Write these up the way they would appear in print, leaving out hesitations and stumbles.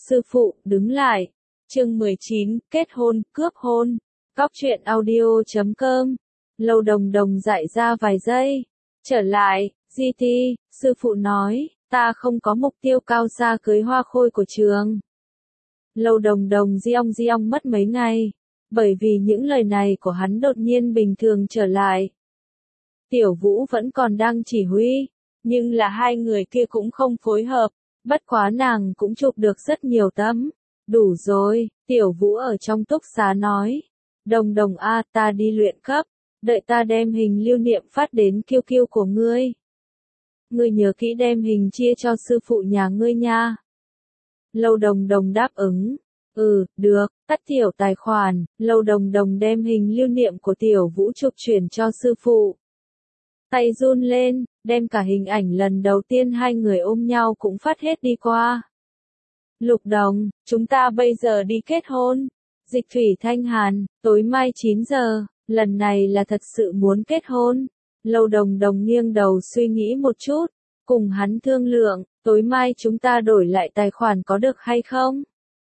Sư phụ, đứng lại. Chương 19, kết hôn, cướp hôn. Góc truyện audio.com. Lâu Đồng Đồng dại ra vài giây. Trở lại, GT, sư phụ nói, ta không có mục tiêu cao xa cưới hoa khôi của trường. Lâu Đồng Đồng giong mất mấy ngày, bởi vì những lời này của hắn đột nhiên bình thường trở lại. Tiểu Vũ vẫn còn đang chỉ huy, nhưng là hai người kia cũng không phối hợp, bất quá nàng cũng chụp được rất nhiều tấm. Đủ rồi, Tiểu Vũ ở trong túc xá nói. Đồng Đồng a, ta đi luyện cấp, đợi ta đem hình lưu niệm phát đến QQ của ngươi. Ngươi nhớ kỹ đem hình chia cho sư phụ nhà ngươi nha. Lâu Đồng Đồng đáp ứng. Được, tắt tiểu tài khoản. Lâu Đồng Đồng đem hình lưu niệm của Tiểu Vũ chụp chuyển cho sư phụ. Tay run lên, đem cả hình ảnh lần đầu tiên hai người ôm nhau cũng phát hết đi qua. Lục Đồng, chúng ta bây giờ đi kết hôn. Dịch Thủy Thanh Hàn, tối mai 9 giờ, lần này là thật sự muốn kết hôn. Lâu Đồng Đồng nghiêng đầu suy nghĩ một chút, cùng hắn thương lượng, tối mai chúng ta đổi lại tài khoản có được hay không?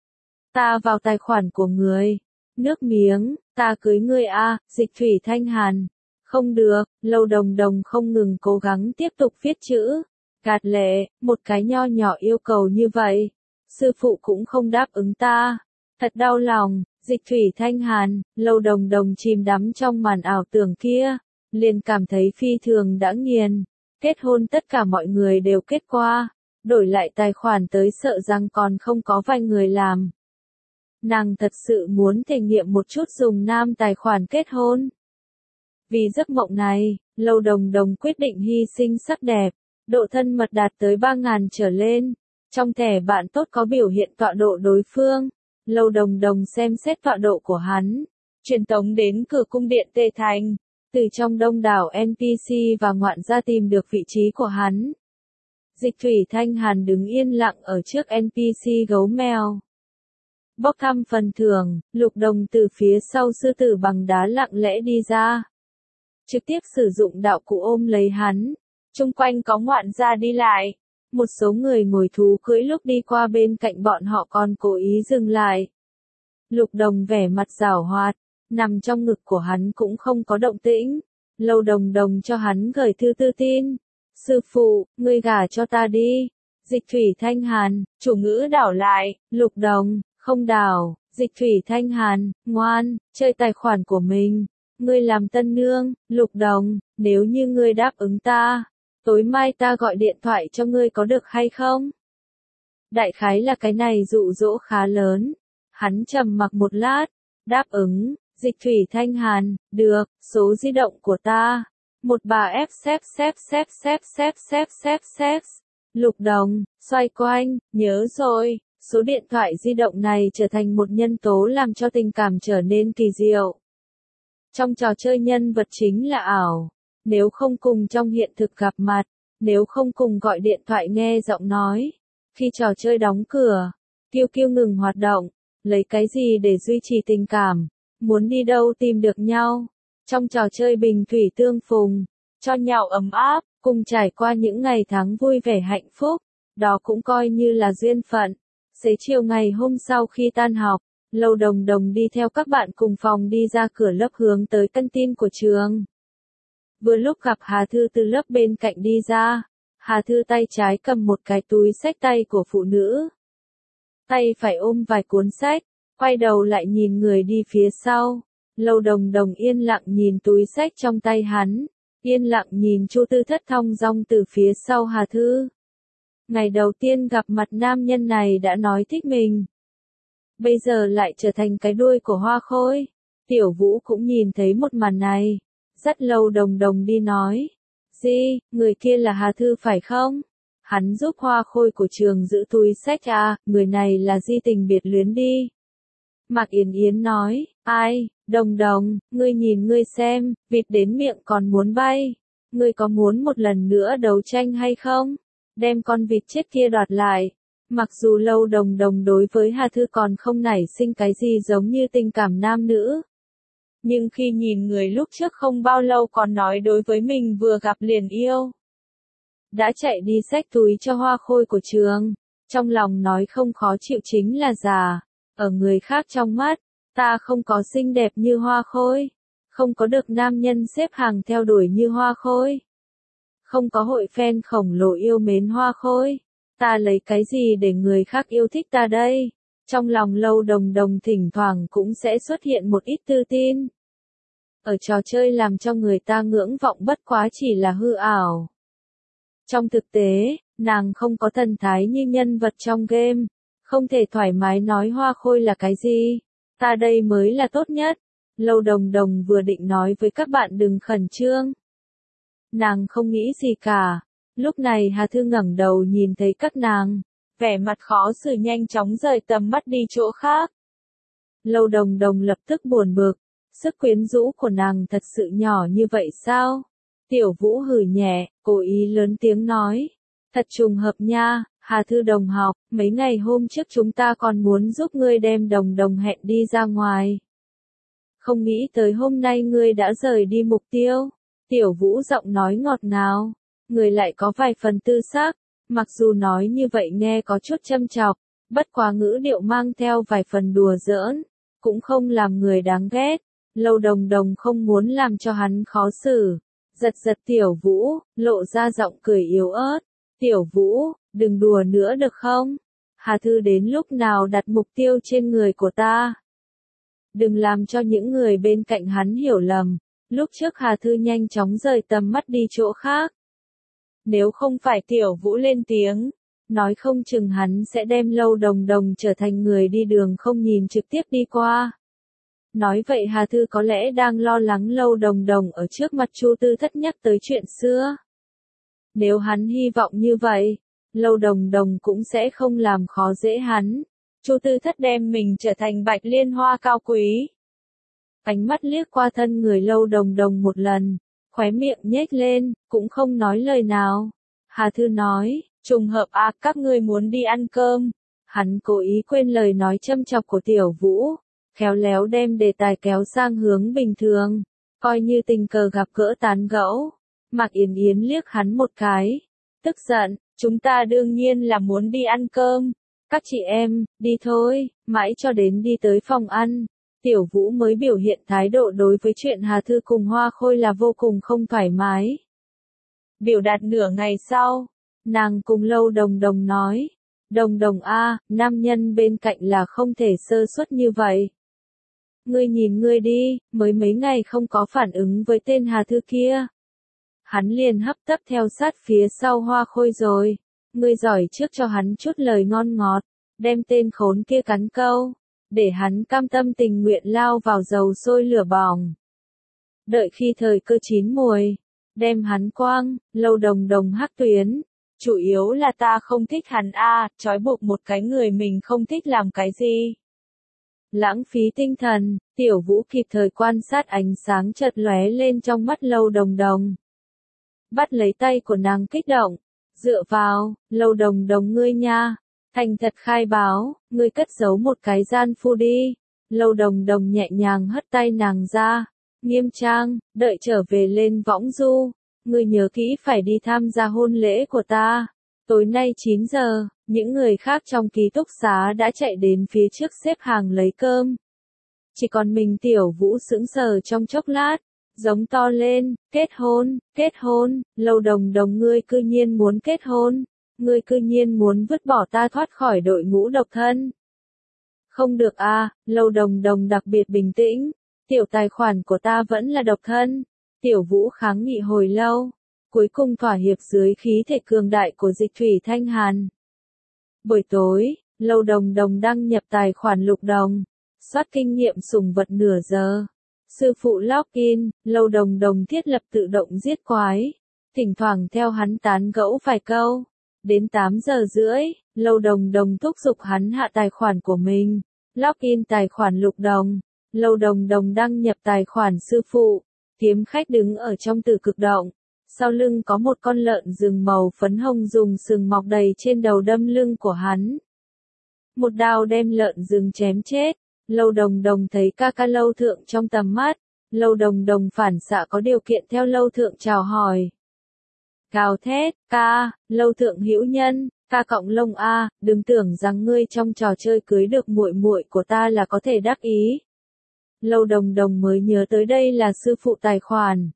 Ta vào tài khoản của người. Nước miếng, ta cưới ngươi a, Dịch Thủy Thanh Hàn. Không được, Lâu Đồng Đồng không ngừng cố gắng tiếp tục viết chữ. Gạt lệ, một cái nho nhỏ yêu cầu như vậy. Sư phụ cũng không đáp ứng ta. Thật đau lòng, Dịch Thủy Thanh Hàn. Lâu Đồng Đồng chìm đắm trong màn ảo tưởng kia, liền cảm thấy phi thường đã nghiền. Kết hôn tất cả mọi người đều kết qua, đổi lại tài khoản tới sợ rằng còn không có vài người làm. Nàng thật sự muốn thể nghiệm một chút dùng nam tài khoản kết hôn. Vì giấc mộng này, Lâu Đồng Đồng quyết định hy sinh sắc đẹp, độ thân mật đạt tới 3.000 trở lên. Trong thẻ bạn tốt có biểu hiện tọa độ đối phương. Lâu Đồng Đồng xem xét tọa độ của hắn, truyền tống đến cửa cung điện Tê Thành. Từ trong đông đảo NPC và ngoạn gia tìm được vị trí của hắn. Dịch Thủy Thanh Hàn đứng yên lặng ở trước NPC gấu mèo. Bốc thăm phần thưởng, Lục Đồng từ phía sau sư tử bằng đá lặng lẽ đi ra. Trực tiếp sử dụng đạo cụ ôm lấy hắn. Chung quanh có ngoạn gia đi lại. Một số người ngồi thú cưỡi lúc đi qua bên cạnh bọn họ còn cố ý dừng lại. Lục Đồng vẻ mặt giảo hoạt, nằm trong ngực của hắn cũng không có động tĩnh. Lâu Đồng Đồng cho hắn gửi thư tư tin. Sư phụ, ngươi gả cho ta đi. Dịch Thủy Thanh Hàn, chủ ngữ đảo lại. Lục Đồng, không đảo. Dịch Thủy Thanh Hàn, ngoan, chơi tài khoản của mình. Ngươi làm tân nương. Lục Đồng, nếu như ngươi đáp ứng ta, tối mai ta gọi điện thoại cho ngươi có được hay không? Đại khái là cái này dụ dỗ khá lớn. Hắn trầm mặc một lát, đáp ứng. Dịch Thủy Thanh Hàn, được, số di động của ta. 13F. Lục Đồng, xoay quanh, nhớ rồi, số điện thoại di động này trở thành một nhân tố làm cho tình cảm trở nên kỳ diệu. Trong trò chơi nhân vật chính là ảo. Nếu không cùng trong hiện thực gặp mặt, nếu không cùng gọi điện thoại nghe giọng nói. Khi trò chơi đóng cửa, QQ ngừng hoạt động, lấy cái gì để duy trì tình cảm? Muốn đi đâu tìm được nhau? Trong trò chơi bình thủy tương phùng, cho nhau ấm áp, cùng trải qua những ngày tháng vui vẻ hạnh phúc, đó cũng coi như là duyên phận. Xế chiều ngày hôm sau khi tan học, Lâu Đồng Đồng đi theo các bạn cùng phòng đi ra cửa lớp hướng tới căn tin của trường. Vừa lúc gặp Hà Thư từ lớp bên cạnh đi ra. Hà Thư tay trái cầm một cái túi xách tay của phụ nữ. Tay phải ôm vài cuốn sách, quay đầu lại nhìn người đi phía sau. Lâu Đồng Đồng yên lặng nhìn túi sách trong tay hắn, yên lặng nhìn Chu Tư Thất thong dong từ phía sau Hà Thư. Ngày đầu tiên gặp mặt nam nhân này đã nói thích mình. Bây giờ lại trở thành cái đuôi của hoa khôi. Tiểu Vũ cũng nhìn thấy một màn này. Dắt Lâu Đồng Đồng đi nói. Di, người kia là Hà Thư phải không? Hắn giúp hoa khôi của trường giữ túi sách à, người này là Di tình biệt luyến đi. Mạc Yến Yến nói, ai, Đồng Đồng, ngươi nhìn ngươi xem, vịt đến miệng còn muốn bay. Ngươi có muốn một lần nữa đấu tranh hay không? Đem con vịt chết kia đoạt lại. Mặc dù Lâu Đồng Đồng đối với Hà Thư còn không nảy sinh cái gì giống như tình cảm nam nữ. Nhưng khi nhìn người lúc trước không bao lâu còn nói đối với mình vừa gặp liền yêu. Đã chạy đi xách túi cho hoa khôi của trường. Trong lòng nói không khó chịu chính là già. Ở người khác trong mắt, ta không có xinh đẹp như Hoa Khôi. Không có được nam nhân xếp hàng theo đuổi như Hoa Khôi. Không có hội fan khổng lồ yêu mến Hoa Khôi. Ta lấy cái gì để người khác yêu thích ta đây? Trong lòng Lâu Đồng Đồng thỉnh thoảng cũng sẽ xuất hiện một ít tự tin. Ở trò chơi làm cho người ta ngưỡng vọng bất quá chỉ là hư ảo. Trong thực tế, nàng không có thần thái như nhân vật trong game. Không thể thoải mái nói Hoa Khôi là cái gì. Ta đây mới là tốt nhất. Lâu Đồng Đồng vừa định nói với các bạn đừng khẩn trương. Nàng không nghĩ gì cả. Lúc này Hà Thư ngẩng đầu nhìn thấy các nàng. Vẻ mặt khó xử nhanh chóng rời tầm mắt đi chỗ khác. Lâu Đồng Đồng lập tức buồn bực. Sức quyến rũ của nàng thật sự nhỏ như vậy sao? Tiểu Vũ hừ nhẹ, cố ý lớn tiếng nói. Thật trùng hợp nha, Hà Thư đồng học, mấy ngày hôm trước chúng ta còn muốn giúp ngươi đem Đồng Đồng hẹn đi ra ngoài. Không nghĩ tới hôm nay ngươi đã rời đi mục tiêu. Tiểu Vũ giọng nói ngọt ngào. Người lại có vài phần tư sắc. Mặc dù nói như vậy nghe có chút châm chọc. Bất quá ngữ điệu mang theo vài phần đùa giỡn. Cũng không làm người đáng ghét. Lâu Đồng Đồng không muốn làm cho hắn khó xử. Giật giật Tiểu Vũ, lộ ra giọng cười yếu ớt. Tiểu Vũ, đừng đùa nữa được không? Hà Thư đến lúc nào đặt mục tiêu trên người của ta? Đừng làm cho những người bên cạnh hắn hiểu lầm. Lúc trước Hà Thư nhanh chóng rời tầm mắt đi chỗ khác. Nếu không phải Tiểu Vũ lên tiếng, nói không chừng hắn sẽ đem Lâu Đồng Đồng trở thành người đi đường không nhìn trực tiếp đi qua. Nói vậy Hà Thư có lẽ đang lo lắng Lâu Đồng Đồng ở trước mặt Chu Tư Thất nhắc tới chuyện xưa. Nếu hắn hy vọng như vậy, Lâu Đồng Đồng cũng sẽ không làm khó dễ hắn. Chu Tư Thất đem mình trở thành Bạch Liên Hoa cao quý. Ánh mắt liếc qua thân người Lâu Đồng Đồng một lần, khóe miệng nhếch lên, cũng không nói lời nào. Hà Thư nói, trùng hợp à, các ngươi muốn đi ăn cơm. Hắn cố ý quên lời nói châm chọc của Tiểu Vũ, khéo léo đem đề tài kéo sang hướng bình thường, coi như tình cờ gặp gỡ tán gẫu. Mạc Yến Yến liếc hắn một cái, tức giận, chúng ta đương nhiên là muốn đi ăn cơm. Các chị em, đi thôi, mãi cho đến đi tới phòng ăn. Tiểu Vũ mới biểu hiện thái độ đối với chuyện Hà Thư cùng Hoa Khôi là vô cùng không thoải mái. Biểu đạt nửa ngày sau, nàng cùng Lâu Đồng Đồng nói, Đồng Đồng a, nam nhân bên cạnh là không thể sơ suất như vậy. Ngươi nhìn ngươi đi, mới mấy ngày không có phản ứng với tên Hà Thư kia. Hắn liền hấp tấp theo sát phía sau Hoa Khôi rồi. Ngươi giỏi trước cho hắn chút lời ngon ngọt, đem tên khốn kia cắn câu, để hắn cam tâm tình nguyện lao vào dầu sôi lửa bỏng. Đợi khi thời cơ chín muồi, đem hắn quang. Lâu Đồng Đồng hắc tuyến. Chủ yếu là ta không thích hắn a, trói buộc một cái người mình không thích làm cái gì. Lãng phí tinh thần. Tiểu Vũ kịp thời quan sát ánh sáng chợt lóe lên trong mắt Lâu Đồng Đồng. Bắt lấy tay của nàng kích động. Dựa vào, Lâu Đồng Đồng ngươi nha. Thành thật khai báo, ngươi cất giấu một cái gian phu đi. Lâu Đồng Đồng nhẹ nhàng hất tay nàng ra. Nghiêm trang, đợi trở về lên võng du. Ngươi nhớ kỹ phải đi tham gia hôn lễ của ta. Tối nay 9 giờ, những người khác trong ký túc xá đã chạy đến phía trước xếp hàng lấy cơm. Chỉ còn mình Tiểu Vũ sững sờ trong chốc lát, giống to lên, kết hôn, Lâu Đồng Đồng ngươi cư nhiên muốn kết hôn, ngươi cư nhiên muốn vứt bỏ ta thoát khỏi đội ngũ độc thân. Không được a, Lâu Đồng Đồng đặc biệt bình tĩnh, tiểu tài khoản của ta vẫn là độc thân. Tiểu Vũ kháng nghị hồi lâu, cuối cùng thỏa hiệp dưới khí thể cường đại của Dịch Thủy Thanh Hàn. Buổi tối, Lâu Đồng Đồng đăng nhập tài khoản Lục Đồng, soát kinh nghiệm sủng vật nửa giờ. Sư phụ login, Lâu Đồng Đồng thiết lập tự động giết quái, thỉnh thoảng theo hắn tán gẫu vài câu. Đến 8 giờ rưỡi, Lâu Đồng Đồng thúc giục hắn hạ tài khoản của mình, login tài khoản Lục Đồng. Lâu Đồng Đồng đăng nhập tài khoản sư phụ, kiếm khách đứng ở trong tử cực động. Sau lưng có một con lợn rừng màu phấn hồng dùng sừng mọc đầy trên đầu đâm lưng của hắn. Một đao đem lợn rừng chém chết. Lâu Đồng Đồng thấy ca ca Lâu Thượng trong tầm mắt. Lâu Đồng Đồng phản xạ có điều kiện theo Lâu Thượng chào hỏi. Gào thét, ca, Lâu Thượng hữu nhân, Ca cộng lông a, đừng tưởng rằng ngươi trong trò chơi cưới được muội muội của ta là có thể đắc ý. Lâu Đồng Đồng mới nhớ tới đây là sư phụ tài khoản.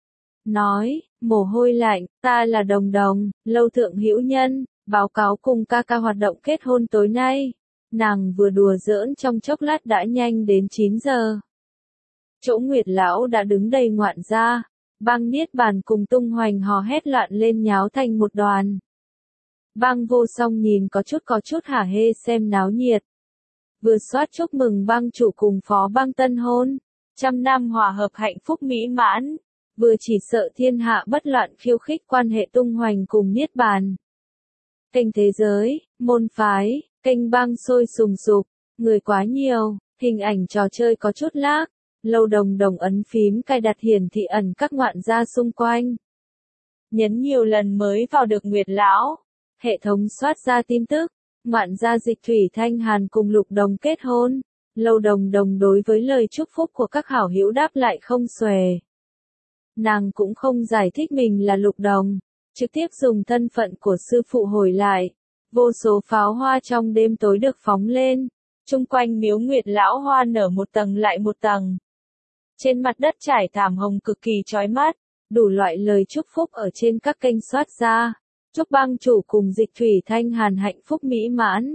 Nói, mồ hôi lạnh, ta là Đồng Đồng, Lâu thượng hữu nhân, báo cáo cùng ca ca hoạt động kết hôn tối nay. Nàng vừa đùa giỡn trong chốc lát đã nhanh đến 9 giờ. Chỗ Nguyệt Lão đã đứng đầy ngoạn gia, Băng Niết Bàn cùng Tung Hoành hò hét loạn lên nháo thành một đoàn. Băng Vô Song nhìn có chút hả hê xem náo nhiệt. Vừa soát chúc mừng băng chủ cùng phó băng tân hôn, 100 năm hòa hợp hạnh phúc mỹ mãn, vừa chỉ sợ thiên hạ bất loạn khiêu khích quan hệ Tung Hoành cùng Niết Bàn. Kênh thế giới, môn phái, kênh băng sôi sùng sục, người quá nhiều, hình ảnh trò chơi có chút lag. Lâu Đồng Đồng ấn phím cài đặt hiển thị ẩn các ngoạn gia xung quanh. Nhấn nhiều lần mới vào được Nguyệt Lão. Hệ thống soát ra tin tức. Ngoạn gia Dịch Thủy Thanh Hàn cùng Lục Đồng kết hôn. Lâu Đồng Đồng đối với lời chúc phúc của các hảo hữu đáp lại không xuề. Nàng cũng không giải thích mình là Lục Đồng. Trực tiếp dùng thân phận của sư phụ hồi lại. Vô số pháo hoa trong đêm tối được phóng lên. Chung quanh miếu Nguyệt Lão hoa nở một tầng lại một tầng. Trên mặt đất trải thảm hồng cực kỳ chói mắt, đủ loại lời chúc phúc ở trên các kênh soát ra. Chúc băng chủ cùng Dịch Thủy Thanh Hàn hạnh phúc mỹ mãn.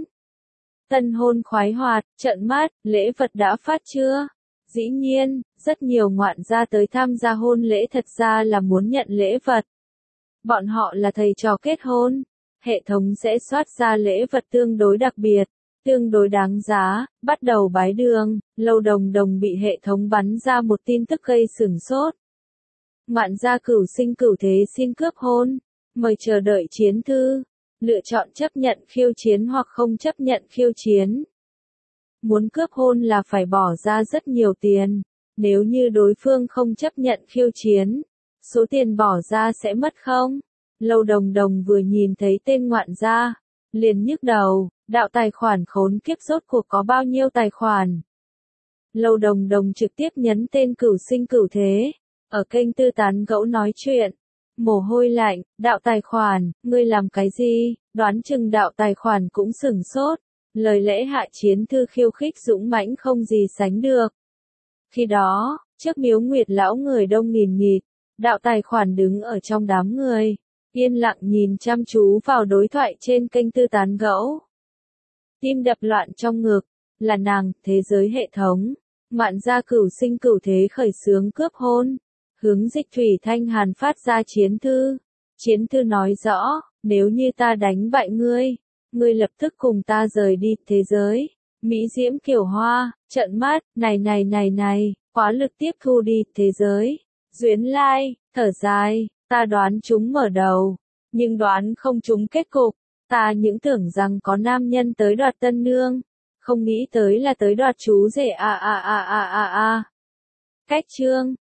Tân hôn khoái hoạt, trợn mắt, lễ vật đã phát chưa? Dĩ nhiên, rất nhiều ngoạn gia tới tham gia hôn lễ thật ra là muốn nhận lễ vật. Bọn họ là thầy trò kết hôn. Hệ thống sẽ soát ra lễ vật tương đối đặc biệt. Tương đối đáng giá, bắt đầu bái đường, Lâu Đồng Đồng bị hệ thống bắn ra một tin tức gây sửng sốt. Ngoạn gia cửu sinh cửu thế xin cướp hôn, mời chờ đợi chiến thư, lựa chọn chấp nhận khiêu chiến hoặc không chấp nhận khiêu chiến. Muốn cướp hôn là phải bỏ ra rất nhiều tiền, nếu như đối phương không chấp nhận khiêu chiến, số tiền bỏ ra sẽ mất không? Lâu Đồng Đồng vừa nhìn thấy tên ngoạn gia, liền nhức đầu. Đạo tài khoản khốn kiếp rốt cuộc có bao nhiêu tài khoản? Lâu Đồng Đồng trực tiếp nhấn tên cửu sinh cửu thế. Ở kênh tư tán gẫu nói chuyện. Mồ hôi lạnh, đạo tài khoản, ngươi làm cái gì? Đoán chừng đạo tài khoản cũng sửng sốt. Lời lẽ hạ chiến thư khiêu khích dũng mãnh không gì sánh được. Khi đó, trước miếu Nguyệt Lão người đông nghìn nghịt. Đạo tài khoản đứng ở trong đám người. Yên lặng nhìn chăm chú vào đối thoại trên kênh tư tán gẫu. Tim đập loạn trong ngực, là nàng, thế giới hệ thống. Ngoạn gia cửu sinh cửu thế khởi xướng cướp hôn. Hướng Dịch Thủy Thanh Hàn phát ra chiến thư. Chiến thư nói rõ, nếu như ta đánh bại ngươi, ngươi lập tức cùng ta rời đi thế giới. Mỹ diễm kiểu hoa, trợn mắt, này, quá lực tiếp thu đi thế giới. Duyến lai, thở dài, ta đoán chúng mở đầu, nhưng đoán không trúng kết cục. Ta những tưởng rằng có nam nhân tới đoạt tân nương, không nghĩ tới là tới đoạt chú rể a. Cách chương